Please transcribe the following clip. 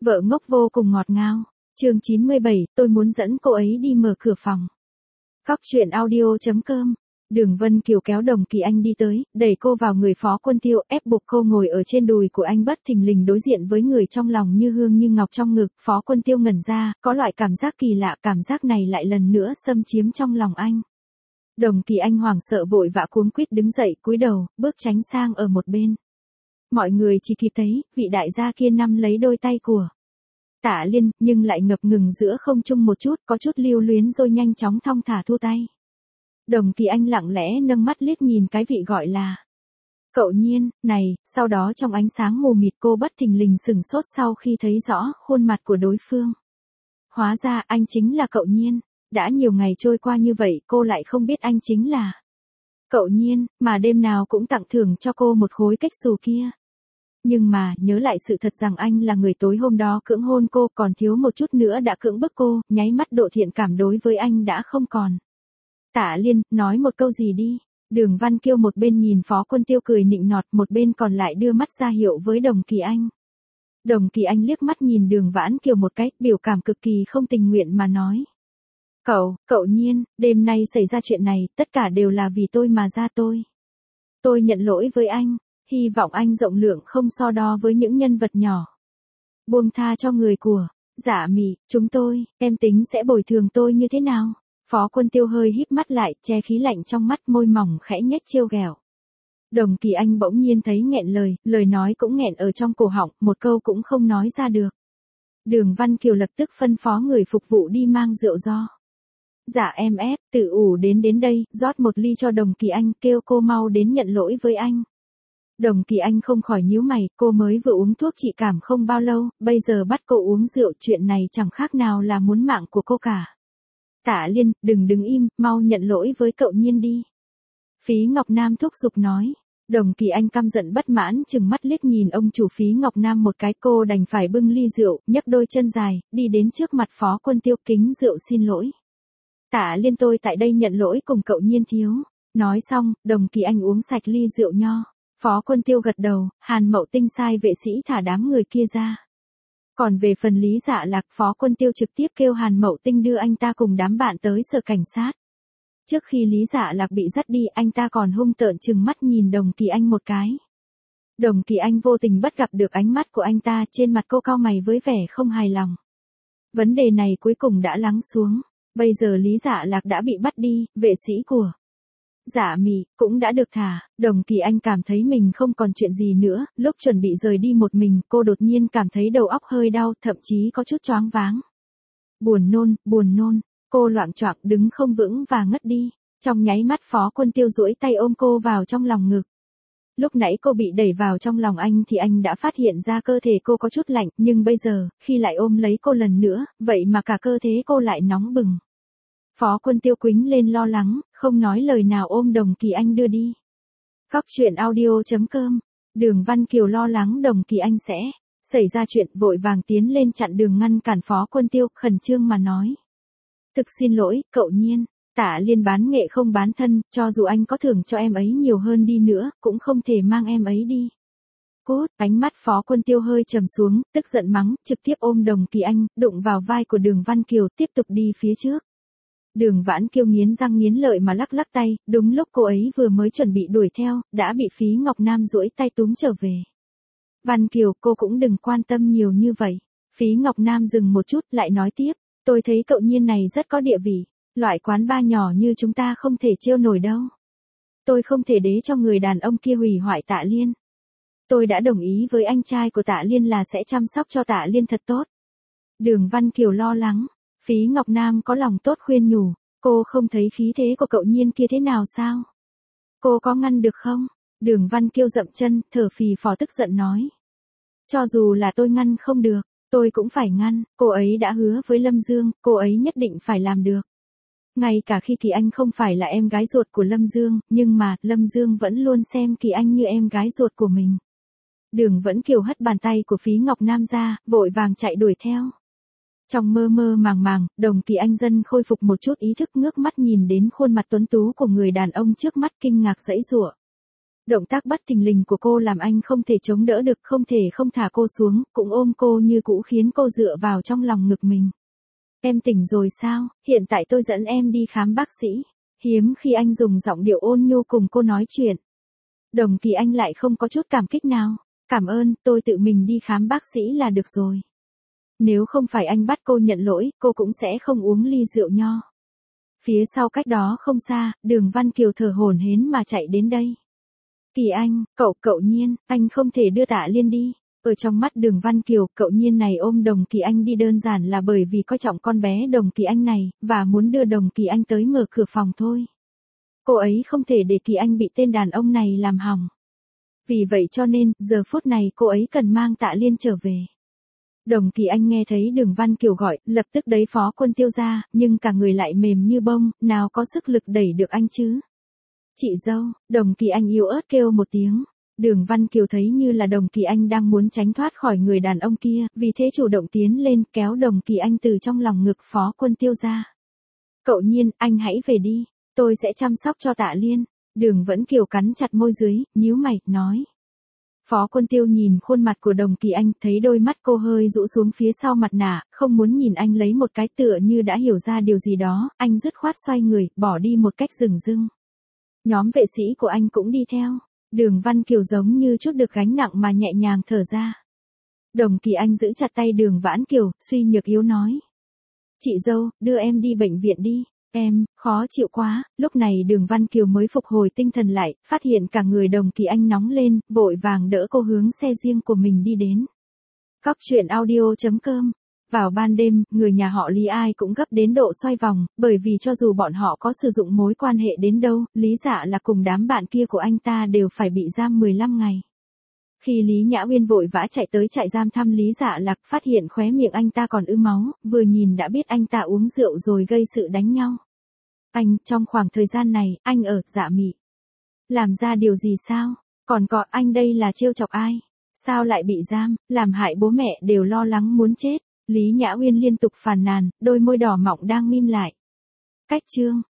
Vợ ngốc vô cùng ngọt ngào. Chương 97, tôi muốn dẫn cô ấy đi mở cửa phòng. Góc truyện audio.com. Đường Vân Kiều kéo Đồng Kỳ Anh đi tới, đẩy cô vào người Phó Quân Tiêu, ép buộc cô ngồi ở trên đùi của anh, bất thình lình đối diện với người trong lòng như hương như ngọc trong ngực. Phó Quân Tiêu ngẩn ra, có loại cảm giác kỳ lạ, cảm giác này lại lần nữa xâm chiếm trong lòng anh. Đồng Kỳ Anh hoảng sợ vội vã cuống quýt đứng dậy, cúi đầu, bước tránh sang ở một bên. Mọi người chỉ kịp thấy, vị đại gia kia nắm lấy đôi tay của Tạ Liên, nhưng lại ngập ngừng giữa không trung một chút, có chút lưu luyến rồi nhanh chóng thong thả thu tay. Đồng Kỳ Anh lặng lẽ nâng mắt liếc nhìn cái vị gọi là Cậu Nhiên, này, sau đó trong ánh sáng mù mịt cô bất thình lình sửng sốt sau khi thấy rõ khuôn mặt của đối phương. Hóa ra anh chính là Cậu Nhiên, đã nhiều ngày trôi qua như vậy cô lại không biết anh chính là Cậu Nhiên, mà đêm nào cũng tặng thưởng cho cô một khối cách xù kia. Nhưng mà, nhớ lại sự thật rằng anh là người tối hôm đó cưỡng hôn cô, còn thiếu một chút nữa đã cưỡng bức cô, nháy mắt độ thiện cảm đối với anh đã không còn. Tạ Liên, nói một câu gì đi. Đường Văn Kiêu một bên nhìn Phó Quân Tiêu cười nịnh nọt, một bên còn lại đưa mắt ra hiệu với Đồng Kỳ Anh. Đồng Kỳ Anh liếc mắt nhìn Đường Vãn Kiều một cái, biểu cảm cực kỳ không tình nguyện mà nói. Cậu Nhiên, đêm nay xảy ra chuyện này, tất cả đều là vì tôi mà ra tôi. Tôi nhận lỗi với anh, hy vọng anh rộng lượng không so đo với những nhân vật nhỏ. Buông tha cho người của Dạ Mị, chúng tôi, em tính sẽ bồi thường tôi như thế nào? Phó Quân Tiêu hơi híp mắt lại, che khí lạnh trong mắt, môi mỏng khẽ nhếch trêu ghẹo. Đồng Kỳ Anh bỗng nhiên thấy nghẹn lời nói cũng nghẹn ở trong cổ họng, một câu cũng không nói ra được. Đường Văn Kiều lập tức phân phó người phục vụ đi mang rượu do. Dạ em ép, Tử Ủ đến đây, rót một ly cho Đồng Kỳ Anh, kêu cô mau đến nhận lỗi với anh. Đồng Kỳ Anh không khỏi nhíu mày, cô mới vừa uống thuốc trị cảm không bao lâu, bây giờ bắt cô uống rượu, chuyện này chẳng khác nào là muốn mạng của cô cả. Tạ Liên, đừng đứng im, mau nhận lỗi với Cậu Nhiên đi. Phí Ngọc Nam thúc giục nói. Đồng Kỳ Anh căm giận bất mãn chừng mắt liếc nhìn ông chủ Phí Ngọc Nam một cái, cô đành phải bưng ly rượu, nhấc đôi chân dài, đi đến trước mặt Phó Quân Tiêu kính rượu xin lỗi. Tạ Liên, tôi tại đây nhận lỗi cùng Cậu Nhiên thiếu. Nói xong, Đồng Kỳ Anh uống sạch ly rượu nho. Phó Quân Tiêu gật đầu, Hàn Mậu Tinh sai vệ sĩ thả đám người kia ra. Còn về phần Lý Dạ Lạc, Phó Quân Tiêu trực tiếp kêu Hàn Mậu Tinh đưa anh ta cùng đám bạn tới sở cảnh sát. Trước khi Lý Dạ Lạc bị dắt đi, anh ta còn hung tợn trừng mắt nhìn Đồng Kỳ Anh một cái. Đồng Kỳ Anh vô tình bắt gặp được ánh mắt của anh ta, trên mặt cô cau mày với vẻ không hài lòng. Vấn đề này cuối cùng đã lắng xuống. Bây giờ Lý Dạ Lạc đã bị bắt đi, vệ sĩ của Dạ Mị cũng đã được thả. Đồng Kỳ Anh cảm thấy mình không còn chuyện gì nữa, lúc chuẩn bị rời đi một mình, cô đột nhiên cảm thấy đầu óc hơi đau, thậm chí có chút choáng váng. Buồn nôn, cô loạng choạng đứng không vững và ngất đi. Trong nháy mắt Phó Quân Tiêu duỗi tay ôm cô vào trong lòng ngực. Lúc nãy cô bị đẩy vào trong lòng anh thì anh đã phát hiện ra cơ thể cô có chút lạnh, nhưng bây giờ, khi lại ôm lấy cô lần nữa, vậy mà cả cơ thể cô lại nóng bừng. Phó Quân Tiêu quĩnh lên lo lắng, không nói lời nào ôm Đồng Kỳ Anh đưa đi. Góc truyện audio.com. Đường Văn Kiều lo lắng Đồng Kỳ Anh sẽ xảy ra chuyện, vội vàng tiến lên chặn đường ngăn cản Phó Quân Tiêu, khẩn trương mà nói. Thực xin lỗi, Cậu Nhiên, Tạ Liên bán nghệ không bán thân, cho dù anh có thưởng cho em ấy nhiều hơn đi nữa, cũng không thể mang em ấy đi. Cút, ánh mắt Phó Quân Tiêu hơi trầm xuống, tức giận mắng, trực tiếp ôm Đồng Kỳ Anh, đụng vào vai của Đường Văn Kiều, tiếp tục đi phía trước. Đường Vãn Kiêu nghiến răng nghiến lợi mà lắc lắc tay, đúng lúc cô ấy vừa mới chuẩn bị đuổi theo, đã bị Phí Ngọc Nam duỗi tay túm trở về. Văn Kiều, cô cũng đừng quan tâm nhiều như vậy. Phí Ngọc Nam dừng một chút, lại nói tiếp, tôi thấy Cậu Nhiên này rất có địa vị, loại quán bar nhỏ như chúng ta không thể trêu nổi đâu. Tôi không thể để cho người đàn ông kia hủy hoại Tạ Liên. Tôi đã đồng ý với anh trai của Tạ Liên là sẽ chăm sóc cho Tạ Liên thật tốt. Đường Văn Kiều lo lắng. Phí Ngọc Nam có lòng tốt khuyên nhủ, cô không thấy khí thế của Cậu Nhiên kia thế nào sao? Cô có ngăn được không? Đường Văn Kiêu dậm chân, thở phì phò tức giận nói. Cho dù là tôi ngăn không được, tôi cũng phải ngăn, cô ấy đã hứa với Lâm Dương, cô ấy nhất định phải làm được. Ngay cả khi Kỳ Anh không phải là em gái ruột của Lâm Dương, nhưng mà, Lâm Dương vẫn luôn xem Kỳ Anh như em gái ruột của mình. Đường Vẫn Kiều hất bàn tay của Phí Ngọc Nam ra, vội vàng chạy đuổi theo. Trong mơ mơ màng, Đồng Kỳ Anh dần khôi phục một chút ý thức, ngước mắt nhìn đến khuôn mặt tuấn tú của người đàn ông trước mắt, kinh ngạc giãy giụa. Động tác bất thình lình của cô làm anh không thể chống đỡ được, không thể không thả cô xuống, cũng ôm cô như cũ khiến cô dựa vào trong lòng ngực mình. Em tỉnh rồi sao, hiện tại tôi dẫn em đi khám bác sĩ. Hiếm khi anh dùng giọng điệu ôn nhu cùng cô nói chuyện. Đồng Kỳ Anh lại không có chút cảm kích nào. Cảm ơn, tôi tự mình đi khám bác sĩ là được rồi. Nếu không phải anh bắt cô nhận lỗi, cô cũng sẽ không uống ly rượu nho. Phía sau cách đó không xa, Đường Văn Kiều thở hổn hển mà chạy đến đây. Kỳ Anh, cậu Nhiên, anh không thể đưa Tạ Liên đi. Ở trong mắt Đường Văn Kiều, cậu Nhiên này ôm Đồng Kỳ Anh đi đơn giản là bởi vì coi trọng con bé Đồng Kỳ Anh này, và muốn đưa Đồng Kỳ Anh tới mở cửa phòng thôi. Cô ấy không thể để Kỳ Anh bị tên đàn ông này làm hỏng. Vì vậy cho nên, giờ phút này cô ấy cần mang Tạ Liên trở về. Đồng Kỳ Anh nghe thấy Đường Văn Kiều gọi, lập tức đẩy Phó Quân Tiêu ra, nhưng cả người lại mềm như bông, nào có sức lực đẩy được anh chứ. Chị dâu, Đồng Kỳ Anh yếu ớt kêu một tiếng. Đường Văn Kiều thấy như là Đồng Kỳ Anh đang muốn tránh thoát khỏi người đàn ông kia, vì thế chủ động tiến lên kéo Đồng Kỳ Anh từ trong lòng ngực Phó Quân Tiêu ra. Cậu Nhiên, anh hãy về đi, tôi sẽ chăm sóc cho Tạ Liên. Đường Vẫn Kiều cắn chặt môi dưới, nhíu mày, nói. Phó Quân Tiêu nhìn khuôn mặt của Đồng Kỳ Anh, thấy đôi mắt cô hơi rũ xuống phía sau mặt nạ, không muốn nhìn anh lấy một cái, tựa như đã hiểu ra điều gì đó, anh dứt khoát xoay người, bỏ đi một cách dửng dưng. Nhóm vệ sĩ của anh cũng đi theo. Đường Văn Kiều giống như chút được gánh nặng mà nhẹ nhàng thở ra. Đồng Kỳ Anh giữ chặt tay Đường Vãn Kiều, suy nhược yếu nói. Chị dâu, đưa em đi bệnh viện đi. Em, khó chịu quá. Lúc này Đường Văn Kiều mới phục hồi tinh thần lại, phát hiện cả người Đồng Kỳ Anh nóng lên, vội vàng đỡ cô hướng xe riêng của mình đi đến. Cóc truyện audio.com. Vào ban đêm, người nhà họ Lý ai cũng gấp đến độ xoay vòng, bởi vì cho dù bọn họ có sử dụng mối quan hệ đến đâu, Lý Dạ là cùng đám bạn kia của anh ta đều phải bị giam 15 ngày. Khi Lý Nhã Uyên vội vã chạy tới trại giam thăm Lý Dạ Lạc, phát hiện khóe miệng anh ta còn ứ máu, vừa nhìn đã biết anh ta uống rượu rồi gây sự đánh nhau. Anh, trong khoảng thời gian này, anh ở Dạ Mị. Làm ra điều gì sao? Còn có anh đây là trêu chọc ai? Sao lại bị giam, làm hại bố mẹ đều lo lắng muốn chết. Lý Nhã Uyên liên tục phàn nàn, đôi môi đỏ mọng đang mím lại. Cách chương